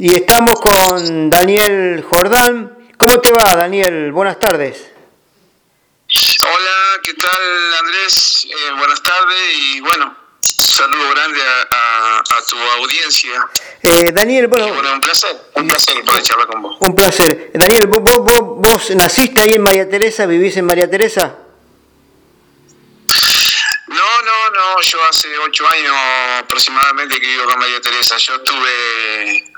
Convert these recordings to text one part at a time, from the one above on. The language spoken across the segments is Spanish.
Y estamos con Daniel Jordán. ¿Cómo te va, Daniel? Buenas tardes. Hola, ¿qué tal, Andrés? Buenas tardes y bueno, saludo grande a tu audiencia. Daniel, bueno, y bueno, un placer poder charlar con vos. Un placer. Daniel, ¿vos naciste ahí en María Teresa? ¿Vivís en María Teresa? No, yo hace 8 años aproximadamente que vivo acá en María Teresa. Yo tuve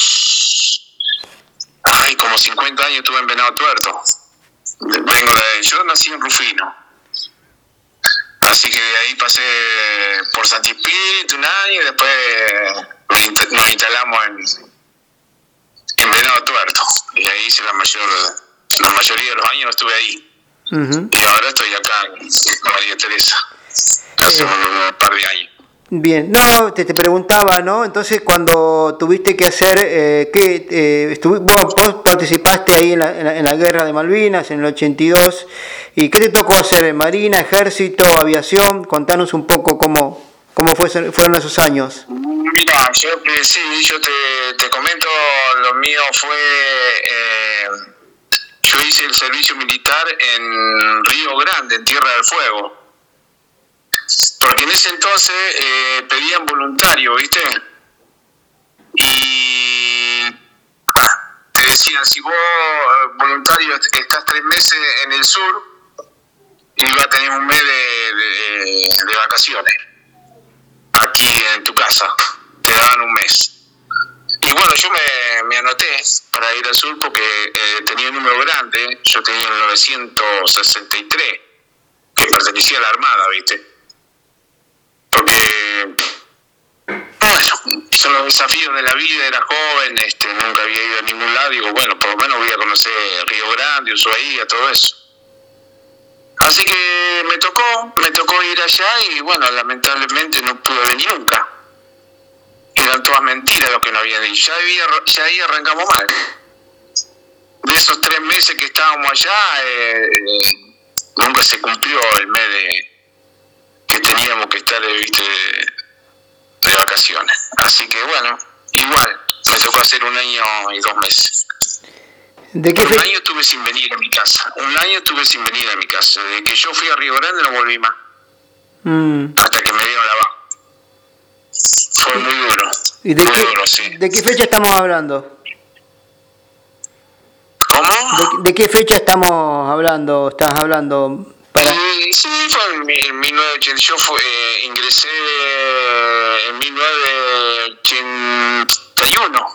como 50 años estuve en Venado Tuerto. Yo nací en Rufino. Así que de ahí pasé por Santi Espíritu un año y después nos instalamos en Venado Tuerto. Y ahí hice la mayoría de los años estuve ahí. Uh-huh. Y ahora estoy acá en María Teresa. Hace un par de años. Bien, no, te preguntaba, ¿no? Entonces, cuando tuviste que hacer, vos participaste ahí en la guerra de Malvinas en el 82, ¿y qué te tocó hacer? ¿Marina, ejército, aviación? Contanos un poco cómo fueron esos años. Mira, yo te comento, lo mío fue, yo hice el servicio militar en Río Grande, en Tierra del Fuego. Porque en ese entonces pedían voluntario, ¿viste? Y te decían, si vos voluntario estás 3 meses en el sur, y vas a tener un mes de vacaciones aquí en tu casa, te daban un mes. Y bueno, yo me anoté para ir al sur porque tenía un número grande, yo tenía el 963, que pertenecía a la Armada, ¿viste? Porque, bueno, son los desafíos de la vida, era joven, nunca había ido a ningún lado, digo, bueno, por lo menos voy a conocer Río Grande, Ushuaia, todo eso. Así que me tocó ir allá y, bueno, lamentablemente no pude venir nunca. Eran todas mentiras lo que no habían dicho. Ya ahí arrancamos mal. De esos 3 meses que estábamos allá, nunca se cumplió el mes que teníamos que estar de vacaciones. Así que bueno, igual, me tocó hacer 1 año y 2 meses. ¿De qué Un año estuve sin venir a mi casa. Desde que yo fui a Río Grande no volví más. Hasta que me dieron la baja. Fue muy duro. ¿Y sí. ¿De qué fecha estamos hablando? ¿Cómo? ¿De qué fecha estás hablando? Sí, fue en 1980. Yo ingresé en 1981.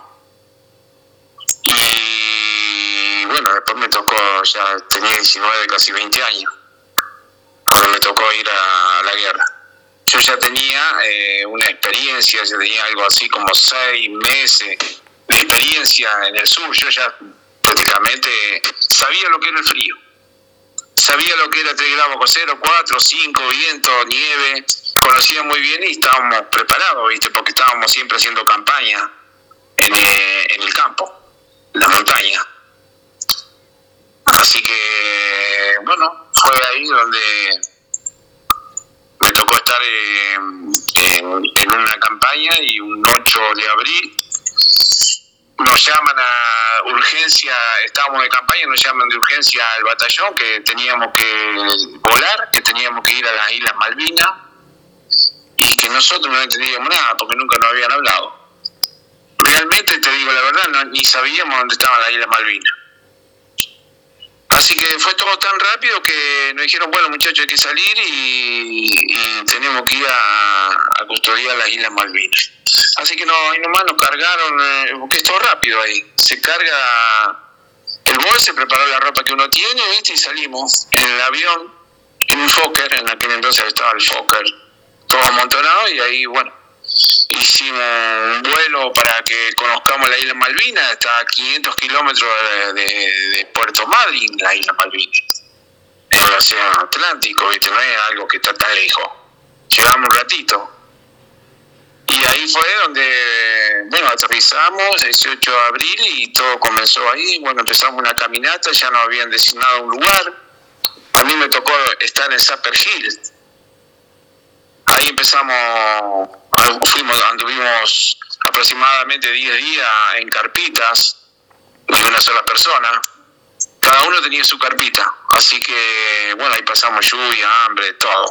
Y bueno, después me tocó, ya tenía 19, casi 20 años, cuando me tocó ir a la guerra. Yo ya tenía una experiencia, yo tenía algo así como 6 meses de experiencia en el sur. Yo ya prácticamente sabía lo que era el frío. Sabía lo que era 3 grados bajo cero, 4, 5, viento, nieve. Conocía muy bien y estábamos preparados, ¿viste? Porque estábamos siempre haciendo campaña en el campo, en la montaña. Así que, bueno, fue ahí donde me tocó estar en una campaña y un 8 de abril nos llaman a urgencia, estábamos de campaña, nos llaman de urgencia al batallón que teníamos que volar, que teníamos que ir a las Islas Malvinas y que nosotros no entendíamos nada porque nunca nos habían hablado. Realmente, te digo la verdad, ni sabíamos dónde estaban las Islas Malvinas. Así que fue todo tan rápido que nos dijeron, bueno muchachos, hay que salir y tenemos que ir a custodiar las Islas Malvinas. Así que ahí nomás nos cargaron, porque es todo rápido ahí. Se carga el bol, se preparó la ropa que uno tiene, ¿viste? Y salimos en el avión, en un Fokker, en aquel entonces estaba el Fokker, todo amontonado, y ahí, bueno, hicimos un vuelo para que conozcamos la isla Malvinas. Está a 500 kilómetros de Puerto Madryn, la isla Malvinas, en el océano Atlántico, ¿viste? No es algo que está tan lejos. Llegamos un ratito. Y ahí fue donde, bueno, aterrizamos el 18 de abril y todo comenzó ahí. Bueno, empezamos una caminata, ya nos habían designado un lugar. A mí me tocó estar en Sapper Hill. Ahí empezamos, anduvimos aproximadamente 10 días en carpitas de una sola persona. Cada uno tenía su carpita, así que bueno, ahí pasamos lluvia, hambre, todo.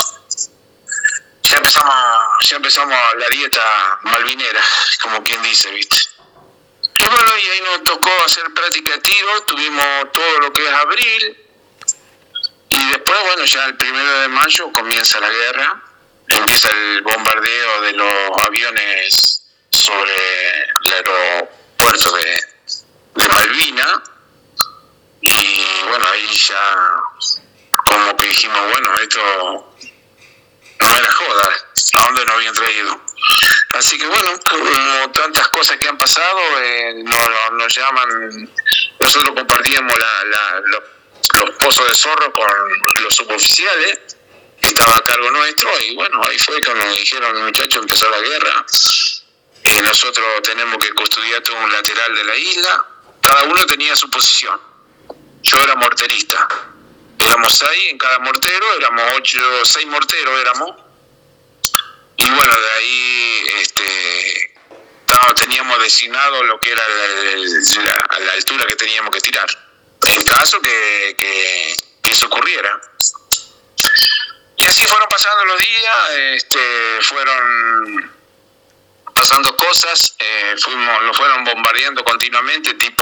Ya empezamos la dieta malvinera, como quien dice, ¿viste? Y bueno, y ahí nos tocó hacer práctica de tiro, tuvimos todo lo que es abril, y después, bueno, ya el 1 de mayo comienza la guerra, empieza el bombardeo de los aviones sobre el aeropuerto de Malvinas, y bueno, ahí ya como que dijimos, bueno, esto no era joda, ¿a dónde nos habían traído? Así que bueno, como tantas cosas que han pasado, nos llaman, nosotros compartíamos los pozos de zorro con los suboficiales, que estaban a cargo nuestro, y bueno, ahí fue cuando nos dijeron, muchachos, empezó la guerra, nosotros tenemos que custodiar todo un lateral de la isla, cada uno tenía su posición. Yo era morterista, éramos 6 en cada mortero, éramos 6 morteros éramos, y bueno, de ahí teníamos designado lo que era la altura que teníamos que tirar, en caso que eso ocurriera. Y así fueron pasando los días, fueron pasando cosas, nos fueron bombardeando continuamente, tipo,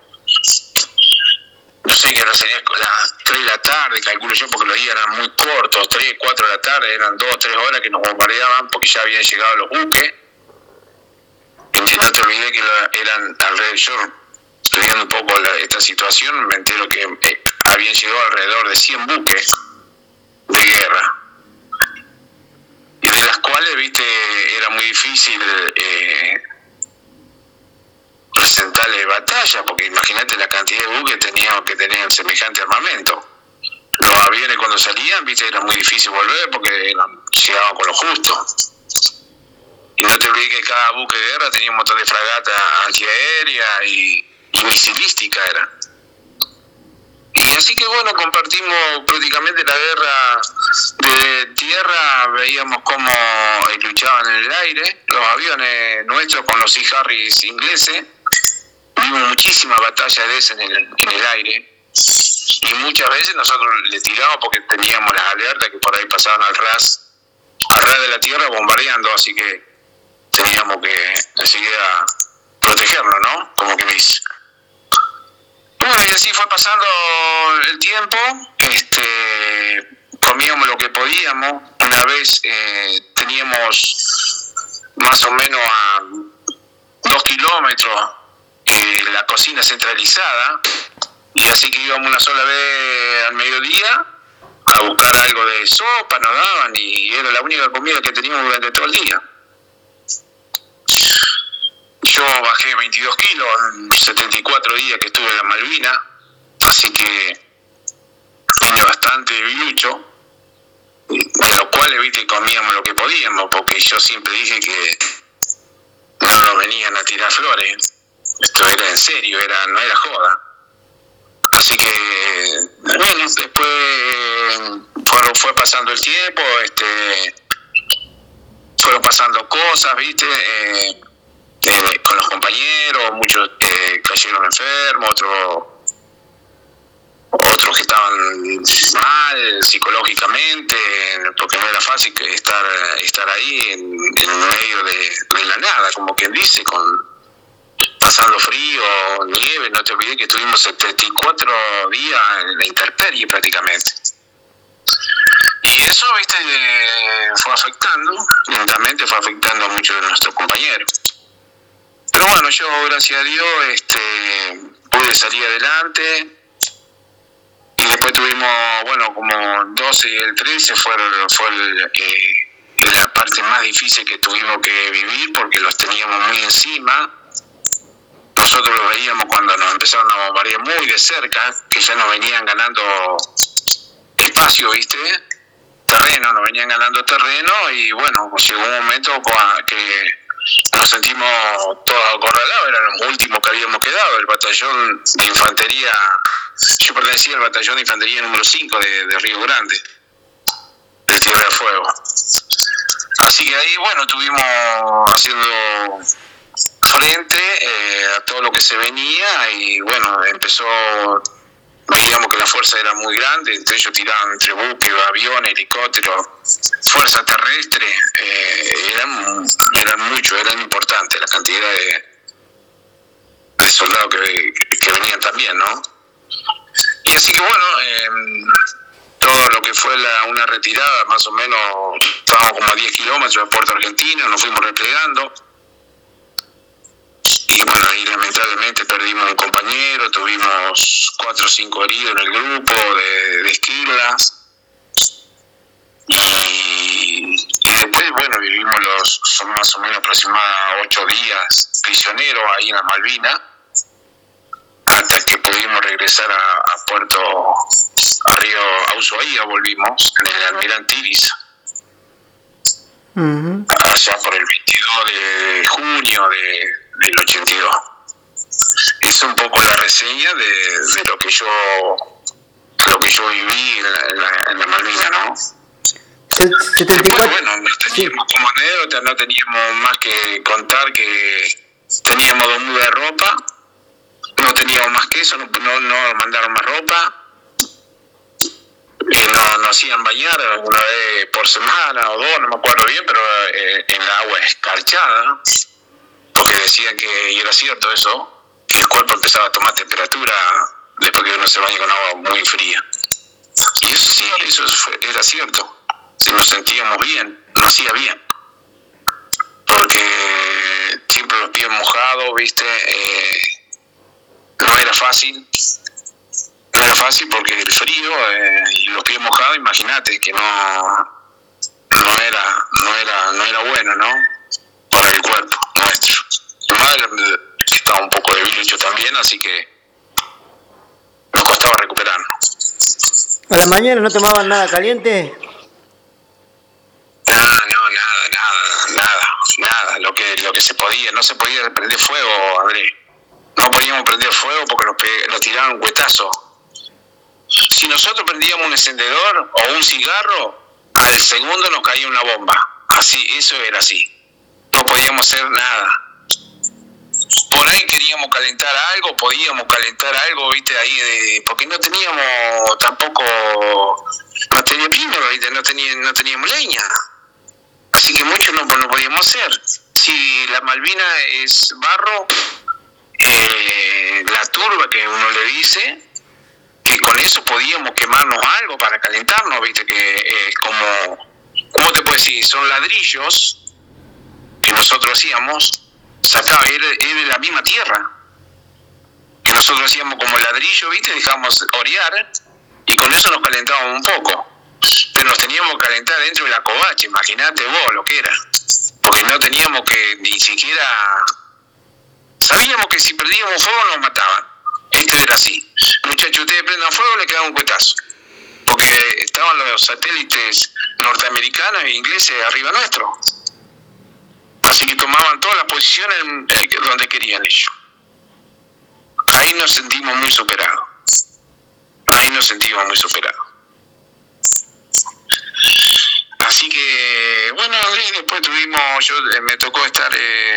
no sé, que las 3 de la tarde, calculo yo, porque los días eran muy cortos, 3, 4 de la tarde, eran 2, 3 horas que nos bombardeaban porque ya habían llegado los buques. Y no te olvides que eran alrededor, yo estudiando un poco esta situación, me entero que habían llegado alrededor de 100 buques de guerra, y de las cuales, viste, era muy difícil presentarle batalla, porque imagínate la cantidad de buques teníamos que tener semejante armamento. Los aviones cuando salían, viste, era muy difícil volver porque llegaban con lo justo. Y no te olvides que cada buque de guerra tenía un montón de fragatas antiaérea y misilística era. Y así que bueno, compartimos prácticamente la guerra de tierra, veíamos cómo luchaban en el aire, los aviones nuestros con los Sea Harris ingleses. Vimos muchísimas batallas de esas en el aire, y muchas veces nosotros le tiramos porque teníamos las alertas que por ahí pasaban al ras de la tierra bombardeando, así que teníamos que enseguida protegernos, ¿no? Como que me dice. Bueno, y así fue pasando el tiempo, comíamos lo que podíamos. Una vez teníamos más o menos a 2 kilómetros la cocina centralizada, y así que íbamos una sola vez al mediodía a buscar algo de sopa, nos daban, y era la única comida que teníamos durante todo el día. Yo bajé 22 kilos en 74 días que estuve en la Malvina, así que vine bastante bilucho, de lo cual, viste, comíamos lo que podíamos, porque yo siempre dije que no nos venían a tirar flores, esto era en serio, no era joda. Así que, bueno, después cuando fue pasando el tiempo, fueron pasando cosas, viste, con los compañeros, muchos cayeron enfermos, otros que estaban mal psicológicamente, porque no era fácil estar ahí en medio de la nada, como quien dice, pasando frío, nieve. No te olvides que estuvimos 74 días en la intemperie prácticamente. Y eso, viste, fue afectando, lentamente fue afectando a muchos de nuestros compañeros. Pero bueno, yo, gracias a Dios, pude salir adelante. Y después tuvimos, bueno, como 12 y el 13 fue la parte más difícil que tuvimos que vivir, porque los teníamos muy encima. Nosotros los veíamos cuando nos empezaron a bombardear muy de cerca, que ya nos venían ganando espacio, ¿viste? Terreno, nos venían ganando terreno, y bueno, llegó un momento que nos sentimos todos acorralados, eran los últimos que habíamos quedado, el batallón de infantería. Yo pertenecía al batallón de infantería número 5 de Río Grande, de Tierra del Fuego. Así que ahí, bueno, estuvimos haciendo frente a todo lo que se venía y bueno, veíamos que la fuerza era muy grande, entre ellos tiraban entre buques, aviones, helicópteros, fuerza terrestre, eran muchos, eran importantes la cantidad de soldados que venían también, ¿no? Y así que bueno, todo lo que fue una retirada, más o menos, estábamos como a 10 kilómetros de Puerto Argentino, nos fuimos replegando. Y bueno, ahí lamentablemente perdimos un compañero, tuvimos 4 o 5 heridos en el grupo de Esquirlas. Y después, bueno, son más o menos aproximadamente 8 días prisioneros ahí en las Malvinas, hasta que pudimos regresar a a Ushuaia volvimos, en el Almirante Iris. Uh-huh. Allá por el 22 de junio del 82. Es un poco la reseña de lo que yo viví en la Malvina, ¿no? 74. Bueno, no teníamos como anécdota, no teníamos más que contar que teníamos 2 mudas de ropa, no teníamos más que eso, no mandaron más ropa, nos hacían bañar una vez por semana o 2, no me acuerdo bien, pero en la agua escarchada, porque decían que, y era cierto eso, que el cuerpo empezaba a tomar temperatura después que uno se baña con agua muy fría. Y eso sí, era cierto. Si nos sentíamos bien, nos hacía bien. Porque siempre los pies mojados, ¿viste? No era fácil. No era fácil porque el frío y los pies mojados, imagínate que no era bueno, ¿no? Para el cuerpo nuestro. Mi madre estaba un poco debilicho también, así que nos costaba recuperarnos. ¿A la mañana no tomaban nada caliente? Nada, lo que se podía, no se podía prender fuego, Andrés. No podíamos prender fuego porque nos tiraban un cuetazo. Si nosotros prendíamos un encendedor o un cigarro, al segundo nos caía una bomba. Así, eso era así. No podíamos hacer nada. Por ahí queríamos calentar algo, podíamos calentar algo, viste, ahí porque no teníamos tampoco, no teníamos pino, ¿viste? No teníamos leña. Así que mucho no podíamos hacer. Si la Malvina es barro, la turba que uno le dice, que con eso podíamos quemarnos algo para calentarnos, viste, que es ¿cómo te puedo decir? Son ladrillos que nosotros hacíamos, era de la misma tierra, que nosotros hacíamos como ladrillo, viste, dejábamos orear, y con eso nos calentábamos un poco. Pero nos teníamos que calentar dentro de la covacha, imagínate vos lo que era. Porque no teníamos que ni siquiera... Sabíamos que si perdíamos fuego nos mataban. Esto era así. Muchachos, ustedes prendan fuego, le quedaban un cuetazo. Porque estaban los satélites norteamericanos e ingleses arriba nuestro. Así que tomaban todas las posiciones donde querían ellos. Ahí nos sentimos muy superados. Así que, bueno, después me tocó estar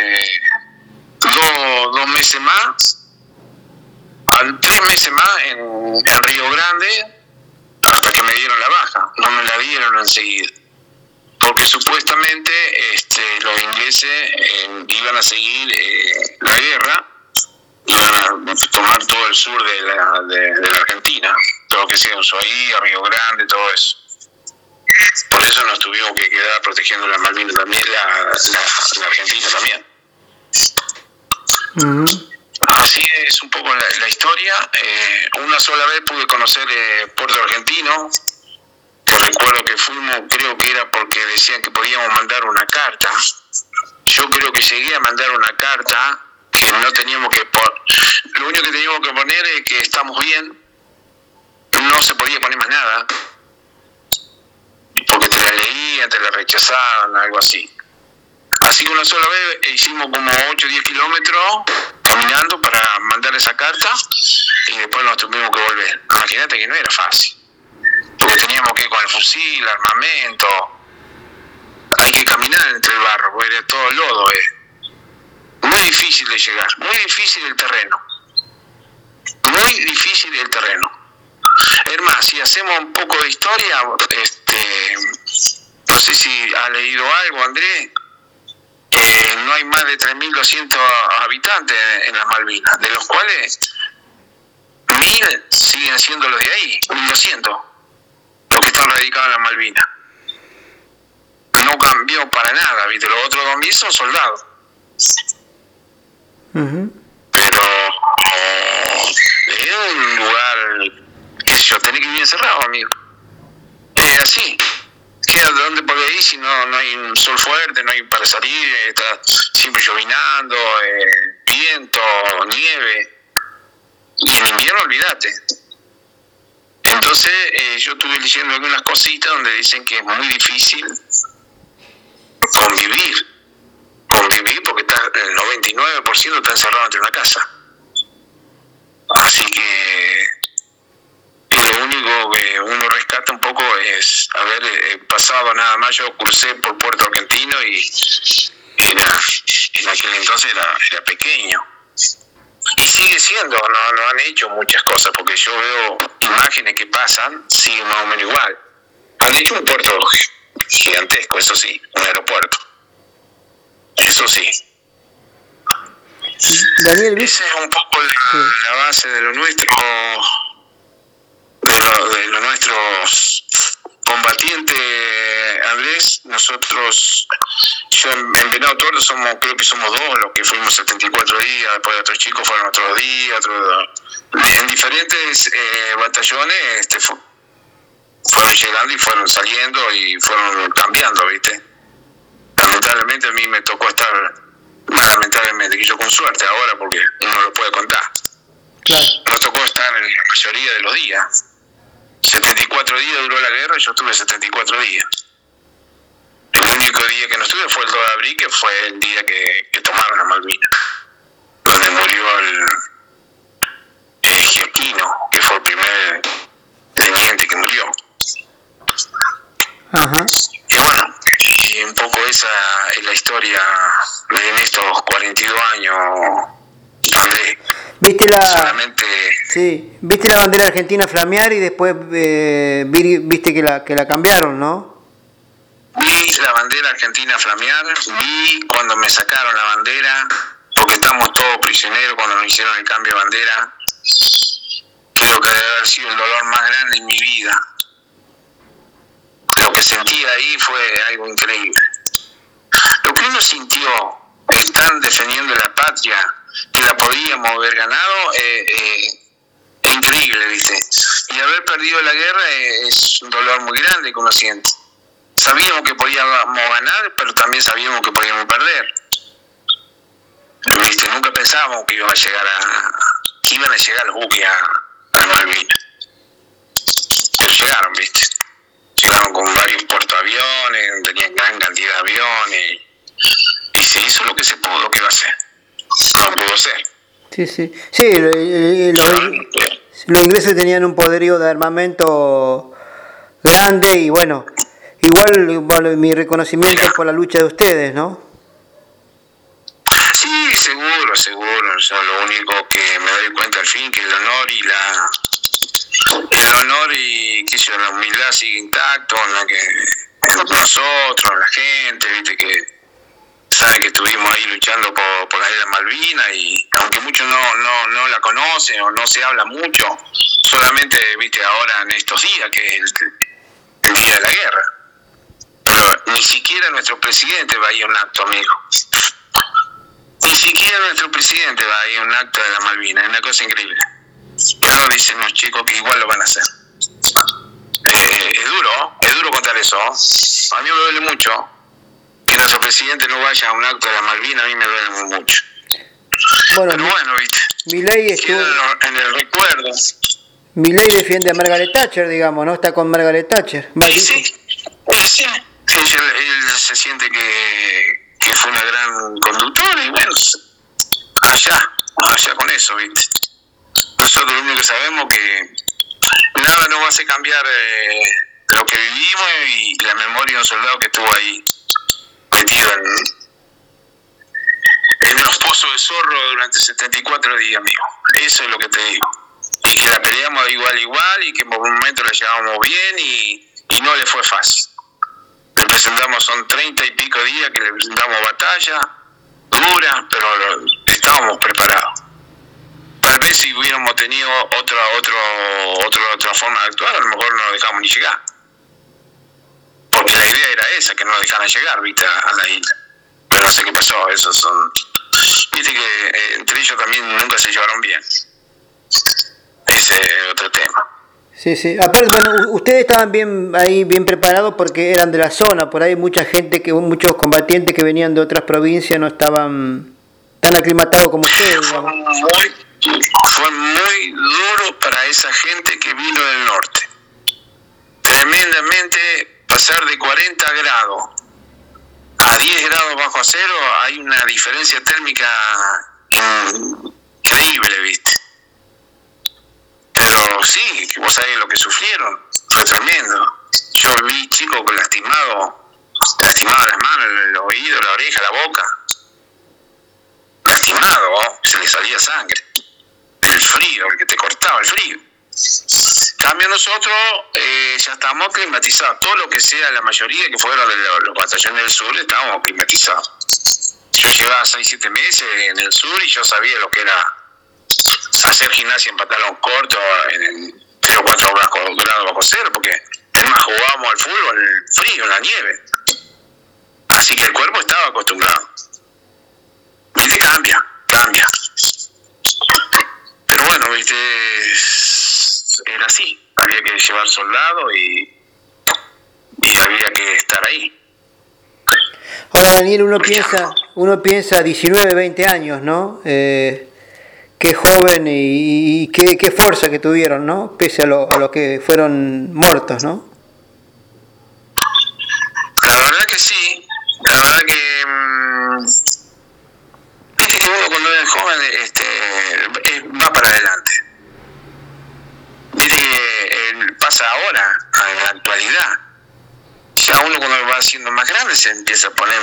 2 meses más, 3 meses más en Río Grande, hasta que me dieron la baja. No me la dieron enseguida, porque supuestamente los ingleses iban a seguir la guerra, iban a tomar todo el sur de la Argentina, todo lo que sea Ushuaia, Río Grande, todo eso. Por eso nos tuvimos que quedar protegiendo la Malvinas también, la Argentina también. Uh-huh. Así es un poco la historia. Una sola vez pude conocer Puerto Argentino, que recuerdo que fuimos, creo que era porque decían que podíamos mandar una carta. Yo creo que llegué a mandar una carta que no teníamos que lo único que teníamos que poner es que estamos bien, no se podía poner más nada, porque te la leían, te la rechazaban, algo así. Así que una sola vez hicimos como 8 o 10 kilómetros caminando para mandar esa carta y después nos tuvimos que volver. Imagínate que no era fácil, porque teníamos que ir con el fusil, armamento, hay que caminar entre el barro, porque era todo lodo. Muy difícil de llegar, muy difícil el terreno. Muy difícil el terreno. Es más, si hacemos un poco de historia, no sé si ha leído algo, Andrés, no hay más de 3.200 habitantes en las Malvinas, de los cuales 1.000 siguen siendo los de ahí, 1.200, los que están radicados en las Malvinas. No cambió para nada, ¿viste? Los otros 2.000 son soldados. Pero es un lugar, qué sé yo, tenés que vivir encerrado, amigo. Es así. ¿De dónde podés ir si no hay un sol fuerte, no hay para salir, está siempre llovinando, viento, nieve? Y en invierno, olvídate. Entonces, yo estuve leyendo algunas cositas donde dicen que es muy difícil convivir porque el 99% está encerrado entre una casa. Así que lo único que uno rescata un poco es haber pasado nada más. Yo crucé por Puerto Argentino y en aquel entonces era pequeño. Y sigue siendo, no han hecho muchas cosas, porque yo veo imágenes que pasan, sigue más o menos igual. Han hecho un puerto gigantesco, eso sí, un aeropuerto. Eso sí. Daniel, esa es un poco la base de lo nuestro, de los nuestros combatientes, Andrés. Nosotros, yo en Venado Tuerto creo que somos 2 los que fuimos 74 días, después otros chicos fueron otros días, en diferentes batallones fueron llegando y fueron saliendo y fueron cambiando, ¿viste? Lamentablemente a mí me tocó estar, lamentablemente, que yo con suerte ahora porque uno lo puede contar. Claro. Nos tocó estar en la mayoría de los días. 74 días duró la guerra y yo estuve 74 días. El único día que no estuve fue el 2 de abril, que fue el día que tomaron a Malvinas, donde murió el Giaquino, que fue el primer teniente que murió. Ajá. Y bueno, y un poco esa es la historia en estos 42 años, Andrés. ¿Viste solamente... Sí, viste la bandera argentina flamear y después viste que la cambiaron, ¿no? Vi la bandera argentina flamear, vi cuando me sacaron la bandera, porque estamos todos prisioneros cuando nos hicieron el cambio de bandera. Creo que debe haber sido el dolor más grande en mi vida. Lo que sentí ahí fue algo increíble. Lo que uno sintió, están defendiendo la patria, que la podíamos haber ganado, es increíble, ¿viste? Y haber perdido la guerra es un dolor muy grande que uno siente. Sabíamos que podíamos ganar, pero también sabíamos que podíamos perder. ¿Viste? Nunca pensábamos que iban a llegar los buques a Malvinas. Pero llegaron, ¿viste? Llegaron con varios portaaviones, tenían gran cantidad de aviones, y se hizo lo que se pudo, lo que iba a hacer. No pudo ser. Sí, los ingleses tenían un poderío de armamento grande y bueno, igual mi reconocimiento por la lucha de ustedes, ¿no? Sí, seguro. Yo lo único que me doy cuenta al fin que el honor y qué sé yo, la humildad sigue intacto, ¿no? Que nosotros, la gente, viste, que sabe que estuvimos ahí luchando por la isla Malvinas, y aunque muchos no la conocen o no se habla mucho, solamente, viste, ahora en estos días que es el día de la guerra, pero ni siquiera nuestro presidente va a ir a un acto, amigo. Ni siquiera nuestro presidente va a ir a un acto de la Malvinas, es una cosa increíble. Pero dicen los chicos que igual lo van a hacer. Es duro contar eso. A mí me duele mucho que nuestro presidente no vaya a un acto de la Malvinas, a mí me duele mucho. Bueno, pero bueno, viste. Milei queda en el recuerdo. Milei defiende a Margaret Thatcher, digamos, ¿no? Está con Margaret Thatcher. Sí. Él se siente que fue una gran conductora y bueno, allá con eso, viste. Nosotros lo único que sabemos que nada nos va a hacer cambiar lo que vivimos y la memoria de un soldado que estuvo ahí metido en unos pozos de zorro durante 74 días, amigo. Eso es lo que te digo. Y que la peleamos de igual a igual y que por un momento la llevábamos bien y no le fue fácil. Le presentamos, son 30 y pico días que le presentamos batalla, dura, pero estábamos preparados. Tal vez si hubiéramos tenido otra forma de actuar, a lo mejor no nos dejamos ni llegar. Porque la idea era esa, que no nos dejaran llegar, viste, a la isla. Pero no sé qué pasó, esos son... Viste que entre ellos también nunca se llevaron bien. Ese es otro tema. Sí, sí. Aparte, bueno, ustedes estaban bien preparados porque eran de la zona. Por ahí muchos combatientes que venían de otras provincias no estaban tan aclimatados como ustedes. Fue muy duro para esa gente que vino del norte. Tremendamente, pasar de 40 grados a 10 grados bajo cero, hay una diferencia térmica increíble, ¿viste? Pero sí, que vos sabés lo que sufrieron, fue tremendo. Yo vi chicos lastimados las manos, el oído, la oreja, la boca. Lastimado, se le salía sangre. El frío, el que te cortaba el frío. Cambio nosotros ya estamos climatizados. Todo lo que sea, la mayoría que fueron de los batallones del sur, estábamos climatizados. Yo llevaba 6-7 meses en el sur y yo sabía lo que era hacer gimnasia en pantalón corto en 3 o 4 grados bajo cero, porque además jugábamos al fútbol en el frío, en la nieve. Así que el cuerpo estaba acostumbrado. Viste, cambia. Pero bueno, viste, era así. Había que llevar soldados y había que estar ahí. Ahora, Daniel, uno piensa 19, 20 años, ¿no? Qué joven y qué fuerza que tuvieron, ¿no? Pese a lo que fueron muertos, ¿no? La verdad que sí. La verdad que... viste que uno cuando es joven va para adelante. Viste que pasa ahora, en la actualidad. Ya uno cuando va siendo más grande se empieza a poner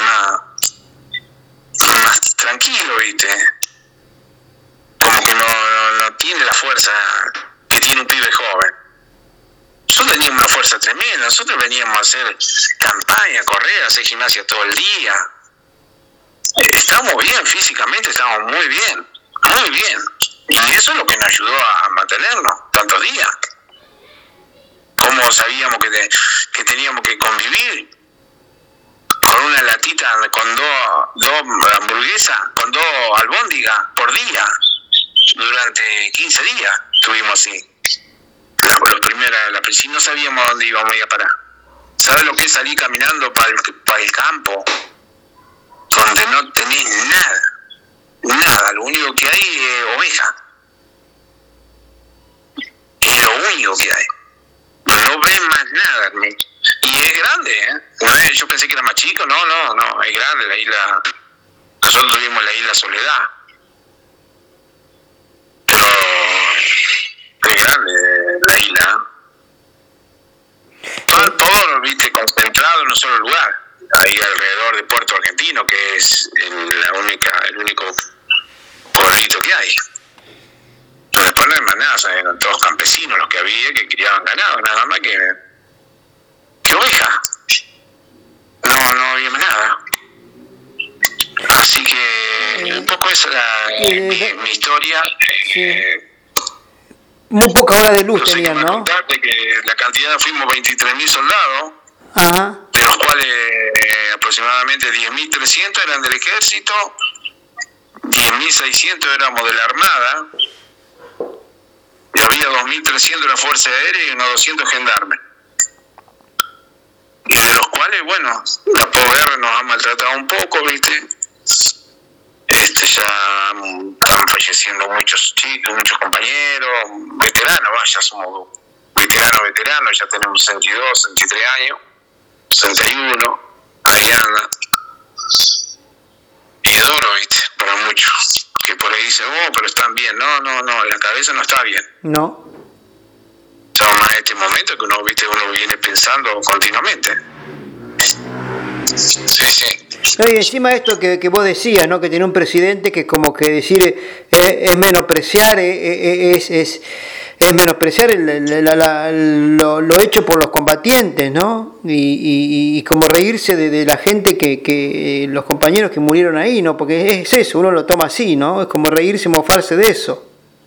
más tranquilo, viste. Como que no tiene la fuerza que tiene un pibe joven. Nosotros teníamos una fuerza tremenda, nosotros veníamos a hacer campaña, correr, hacer gimnasia todo el día. Estamos bien físicamente, estamos muy bien. Y eso es lo que nos ayudó a mantenernos tantos días. ¿Cómo sabíamos que teníamos que convivir con una latita, con dos hamburguesas, con 2 albóndigas por día? Durante 15 días estuvimos así. La principio no sabíamos dónde íbamos a ir a parar. ¿Sabes lo que es salir caminando para el campo? Donde no tenés nada, lo único que hay es oveja. Es lo único que hay. No ves más nada. Y es grande, No es, yo pensé que era más chico, no, es grande la isla. Nosotros tuvimos la isla Soledad. Pero es grande la isla. Todo, viste, concentrado en un solo lugar. Ahí alrededor de Puerto Argentino, que es el único pueblito que hay. Pero después no hay más nada, eran todos campesinos los que había, que criaban ganado, nada más que oveja. No había más nada. Así que un poco esa era mi historia. Sí. Muy poca hora de luz tenían, ¿no? Que la cantidad, fuimos 23.000 soldados. Ajá. De los cuales aproximadamente 10.300 eran del ejército, 10.600 éramos de la armada, y había 2.300 de la fuerza aérea y unos 200 gendarmes. Y de los cuales, bueno, la posguerra nos ha maltratado un poco, ¿viste? Ya están falleciendo muchos chicos, muchos compañeros, veteranos, ya somos veteranos, ya tenemos 62, 63 años. 61, ahí anda. Y es duro, viste, para muchos. Que por ahí dicen, pero están bien. No, la cabeza no está bien. No. Son más este momento que uno viene pensando continuamente. Sí, sí. No, y encima esto que vos decías, ¿no? Que tiene un presidente que como que decir es menospreciar, es menospreciar lo hecho por los combatientes, ¿no? Y como reírse de la gente que los compañeros que murieron ahí, ¿no? Porque es eso, uno lo toma así, ¿no? Es como reírse, mofarse de eso.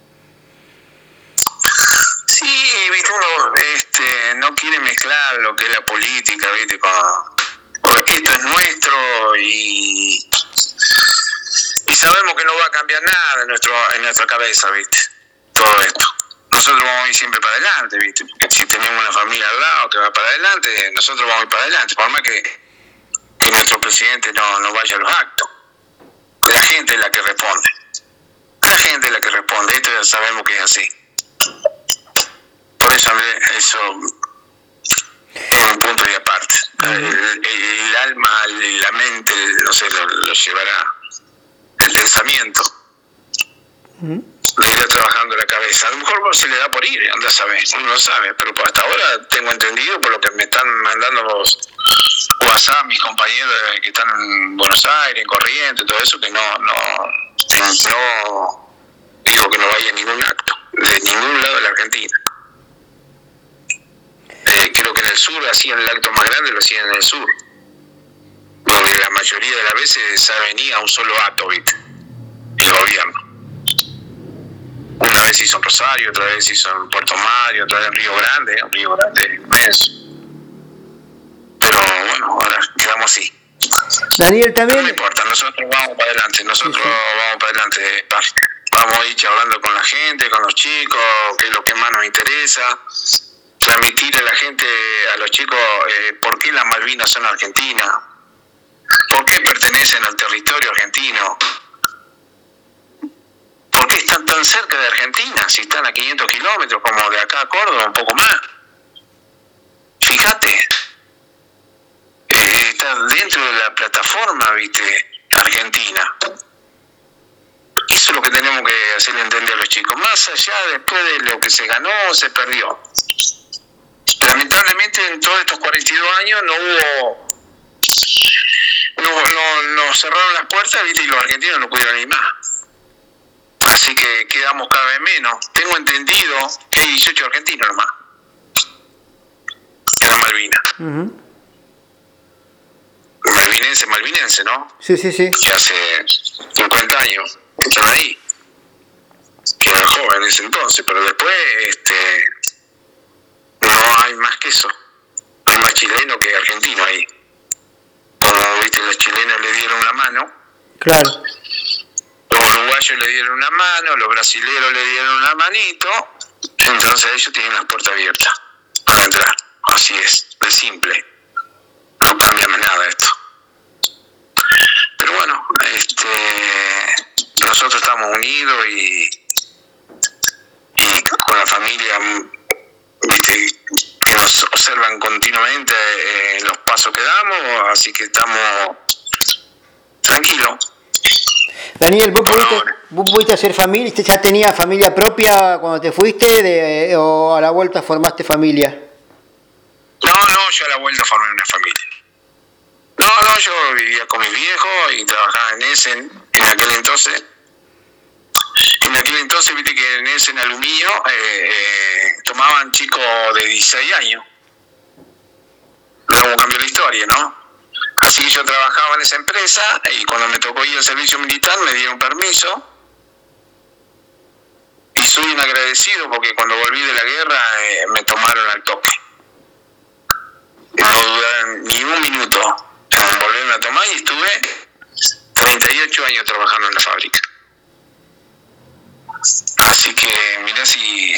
Sí, viste, uno no quiere mezclar lo que es la política, viste, porque esto es nuestro y sabemos que no va a cambiar nada en nuestra cabeza, viste, todo esto. Nosotros vamos a ir siempre para adelante, viste, porque si tenemos una familia al lado que va para adelante, nosotros vamos a ir para adelante, por más que nuestro presidente no vaya a los actos. La gente es la que responde. La gente es la que responde, esto ya sabemos que es así. Por eso, Andrés, eso es un punto y aparte. El alma, la mente, no sé, lo llevará el pensamiento. Le irá trabajando la cabeza. A lo mejor se le da por ir, anda a saber, uno no sabe, pero hasta ahora tengo entendido por lo que me están mandando los WhatsApp, mis compañeros que están en Buenos Aires, en Corrientes, todo eso, que no dijo que no vaya a ningún acto, de ningún lado de la Argentina. Creo que en el sur hacían el acto más grande, lo hacían en el sur, donde la mayoría de las veces se venía a un solo acto, ¿viste? El gobierno. Una vez hizo en Rosario, otra vez hizo en Puerto Mario, otra vez en Río Grande inmenso. Pero bueno, ahora quedamos así. Daniel, también. No importa, nosotros vamos para adelante, vamos para adelante. Vamos a ir charlando con la gente, con los chicos, que es lo que más nos interesa. Transmitir a la gente, a los chicos, por qué las Malvinas son argentinas, por qué pertenecen al territorio argentino, por qué están tan cerca de Argentina, si están a 500 kilómetros, como de acá a Córdoba, un poco más. Fíjate, está dentro de la plataforma, viste, argentina. Eso es lo que tenemos que hacerle entender a los chicos, más allá después de lo que se ganó o se perdió. Lamentablemente en todos estos 42 años nos cerraron las puertas, viste, y los argentinos no pudieron ir más. Así que quedamos cada vez menos. Tengo entendido que hay 18 argentinos nomás en la Malvinas. Uh-huh. Malvinense, ¿no? Sí. Que hace 50 años están ahí. Que eran jóvenes en ese entonces, pero después no hay más que eso. Hay más chileno que argentino ahí. Como viste, los chilenos le dieron una mano. Claro. Los uruguayos le dieron una mano, los brasileños le dieron una manito. Entonces ellos tienen las puertas abiertas para entrar. Así es, de simple. No cambia nada esto. Pero bueno, nosotros estamos unidos y con la familia, viste, que nos observan continuamente los pasos que damos, así que estamos tranquilos. Daniel, ¿vos pudiste hacer familia? ¿Ya tenías familia propia cuando te fuiste o a la vuelta formaste familia? No, yo a la vuelta formé una familia. No, yo vivía con mis viejos y trabajaba en Essen en aquel entonces. En aquel entonces, viste que en Essen Aluminio tomaban chicos de 16 años. Luego cambió la historia, ¿no? Así que yo trabajaba en esa empresa y cuando me tocó ir al servicio militar me dieron permiso. Y soy un agradecido porque cuando volví de la guerra me tomaron al toque. No duraron ni un minuto en volverme a tomar y estuve 38 años trabajando en la fábrica. Así que mirá si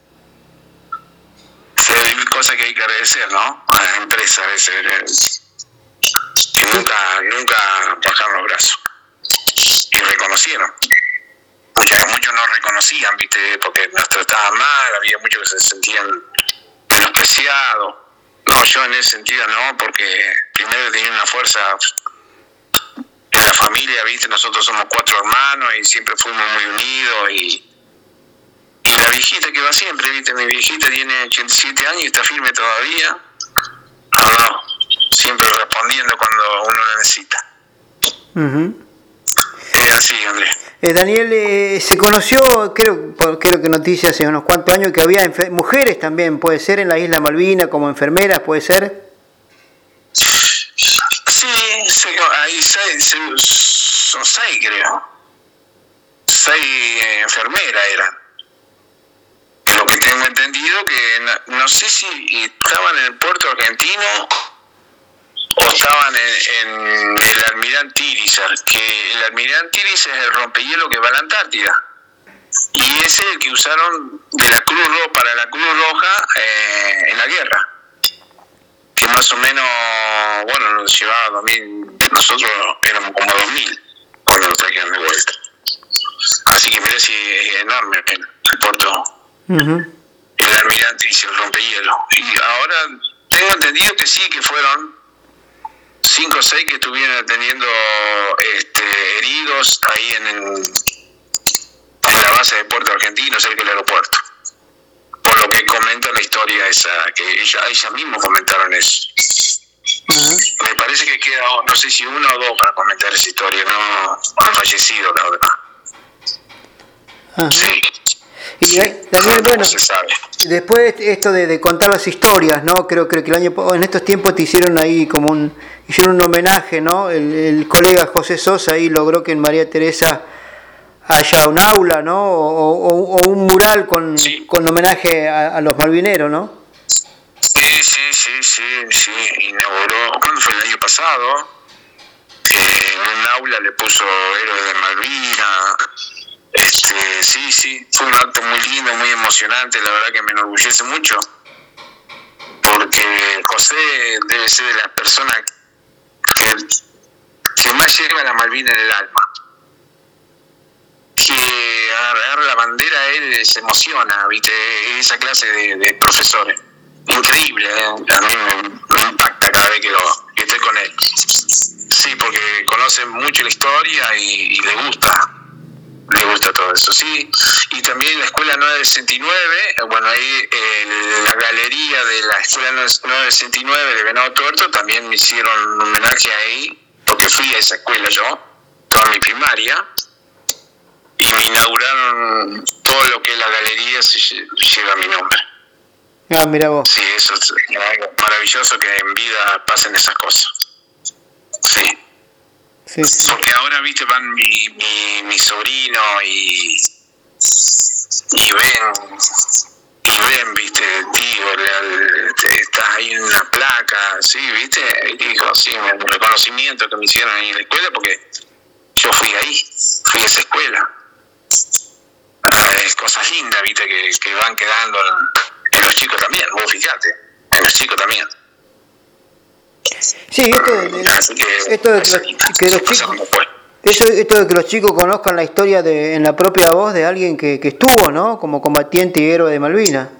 hay cosas que hay que agradecer, ¿no? A las empresas a veces que nunca bajaron los brazos y reconocieron. Muchos no reconocían, viste, porque nos trataban mal, había muchos que se sentían menospreciados. No, yo en ese sentido no, porque primero tenía una fuerza en la familia, viste, nosotros somos 4 hermanos y siempre fuimos muy unidos y la viejita que va siempre, viste, mi viejita tiene 87 años y está firme todavía. No, siempre respondiendo cuando uno lo necesita. Es así, Andrés. Daniel, se conoció, creo que noticia hace unos cuantos años, que había mujeres también, puede ser, en la isla Malvina como enfermeras, puede ser. Sí, ahí son 6, creo. 6 enfermeras eran. Lo que tengo entendido que no sé si estaban en el puerto argentino o estaban en el Almirante Irizar, que el Almirante Irizar es el rompehielo que va a la Antártida. Y ese es el que usaron de la Cruz Roja para la Cruz Roja en la guerra. Que más o menos, bueno, nos llevaba 2000, nosotros éramos como 2000 cuando lo trajeron de vuelta. Así que mirá si es enorme el puerto. El Almirante hizo el rompehielo. Y ahora tengo entendido que sí, que fueron 5 o 6 que estuvieron atendiendo heridos ahí en la base de Puerto Argentino, cerca del aeropuerto. Por lo que comenta la historia esa, que ellas mismas comentaron eso. Me parece que queda, no sé si 1 o 2 para comentar esa historia, no han fallecido, la verdad. Sí. Y también, bueno, después esto de contar las historias, ¿no? Creo que en estos tiempos te hicieron ahí hicieron un homenaje, ¿no? El colega José Sosa ahí logró que en María Teresa haya un aula, ¿no? O un mural con homenaje a los malvineros, ¿no? Sí, inauguró, ¿cuándo fue? El año pasado, en un aula le puso Héroes de Malvinas. Sí, fue un acto muy lindo, muy emocionante, la verdad que me enorgullece mucho, porque José debe ser de las personas que más lleva la Malvina en el alma, que agarrar la bandera él se emociona, ¿viste? Esa clase de profesores, increíble, a mí me impacta cada vez que estoy con él, sí, porque conoce mucho la historia y le gusta todo eso, sí. Y también la Escuela 969, bueno, ahí la galería de la Escuela 969 de Venado Tuerto también me hicieron un homenaje ahí, porque fui a esa escuela yo, toda mi primaria, y me inauguraron todo lo que es la galería, lleva mi nombre. Mira vos. Sí, eso es algo maravilloso, que en vida pasen esas cosas. Sí. Sí. Porque ahora, viste, van mi sobrino y ven, viste, tío, estás ahí en una placa, sí, viste, dijo, sí, un reconocimiento que me hicieron ahí en la escuela, porque yo fui a esa escuela. Es cosas lindas, viste, que van quedando en los chicos también, vos fijate, en los chicos también. Sí, esto de que los chicos conozcan la historia en la propia voz de alguien que estuvo, ¿no? Como combatiente y héroe de Malvinas.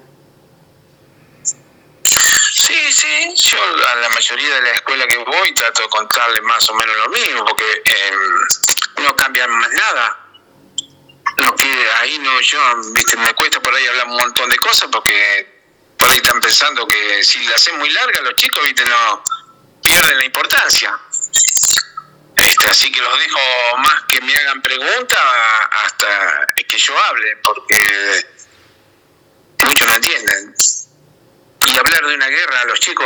Sí, yo a la mayoría de la escuela que voy trato de contarles más o menos lo mismo, porque no cambia más nada. No que ahí no, viste, me cuesta por ahí hablar un montón de cosas, porque por ahí están pensando que si la hacen muy larga los chicos, viste, no pierden la importancia. Así que los dejo más que me hagan preguntas hasta que yo hable, porque muchos no entienden. Y hablar de una guerra a los chicos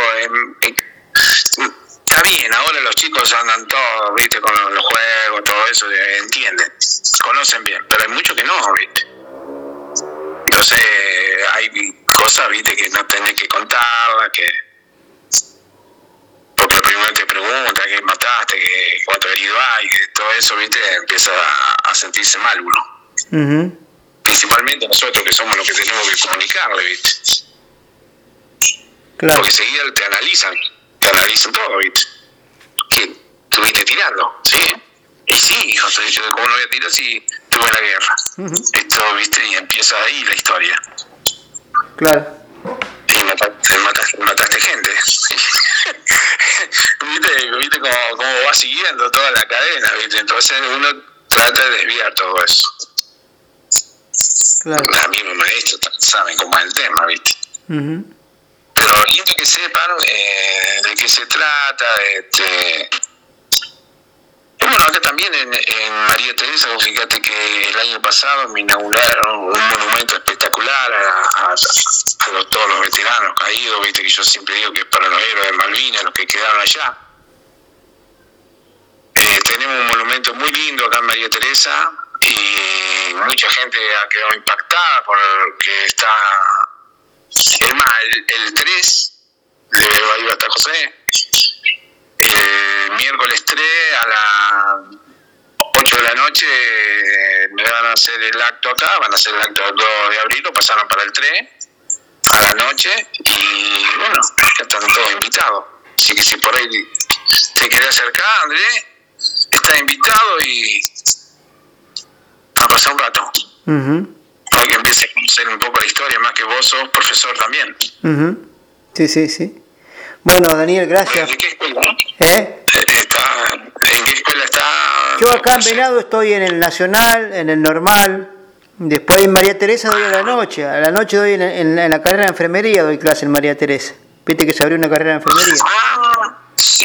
está bien, ahora los chicos andan todos, viste, con los juegos, todo eso, entienden, conocen bien, pero hay muchos que no, viste. Entonces hay cosas, viste, que no tenés que contarlas, porque primero te pregunta qué mataste, cuánto herido hay, que todo eso, viste, empieza a sentirse mal uno. Principalmente nosotros, que somos los que tenemos que comunicarle, viste. Claro. Porque seguida te analizan todo, viste. ¿Qué estuviste tirando? Sí. Y sí, hijo, yo ¿cómo no voy a tirar si estuve en la guerra? Esto, viste, y empieza ahí la historia. Claro. Y mataste gente. ¿Viste cómo va siguiendo toda la cadena, viste? Entonces uno trata de desviar todo eso. Claro. Los mismos maestros saben cómo es el tema, viste. Pero pero lindo que sepan de qué se trata. Bueno, acá también en María Teresa, fíjate que el año pasado me inauguraron un monumento espectacular a todos los veteranos caídos, viste que yo siempre digo que es para los héroes de Malvinas, los que quedaron allá. Tenemos un monumento muy lindo acá en María Teresa y mucha gente ha quedado impactada porque está... Es más, el 3 de Bahía Basta José, el miércoles 3 a las 8 de la noche me van a hacer el acto acá, van a hacer el acto el 2 de abril, lo pasaron para el 3 a la noche y bueno, ya están todos invitados. Así que si por ahí te querés acercar, Andrés, estás invitado y a pasar un rato. Para que empiece a conocer un poco la historia, más que vos sos profesor también. Sí. Bueno, Daniel, gracias. ¿En qué escuela? ¿En qué escuela está? Yo acá en Venado estoy en el Nacional, en el Normal. Después en María Teresa doy a la noche. A la noche doy en la carrera de enfermería, doy clase en María Teresa. Viste que se abrió una carrera de enfermería. Sí.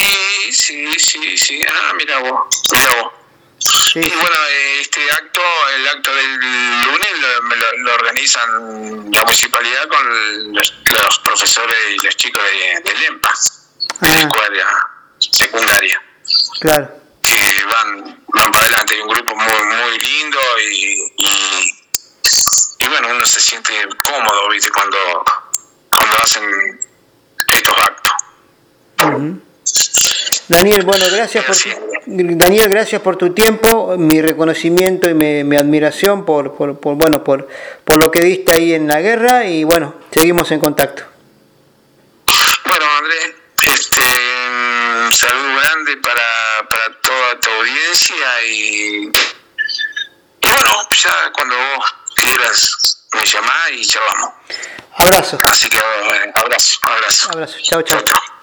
Mira vos. Sí. Y bueno, el acto del lunes lo organizan la municipalidad con los profesores y los chicos del EMPA, de la escuela secundaria. Claro. Que van para adelante, hay un grupo muy lindo y bueno, uno se siente cómodo, viste, cuando hacen estos actos. Daniel, bueno, gracias por tu tiempo, mi reconocimiento y mi admiración por lo que diste ahí en la guerra y bueno, seguimos en contacto. Bueno, Andrés, un saludo grande para toda tu audiencia y bueno, ya cuando vos quieras me llamás y charlamos. Abrazo. Así que abrazo. Chao.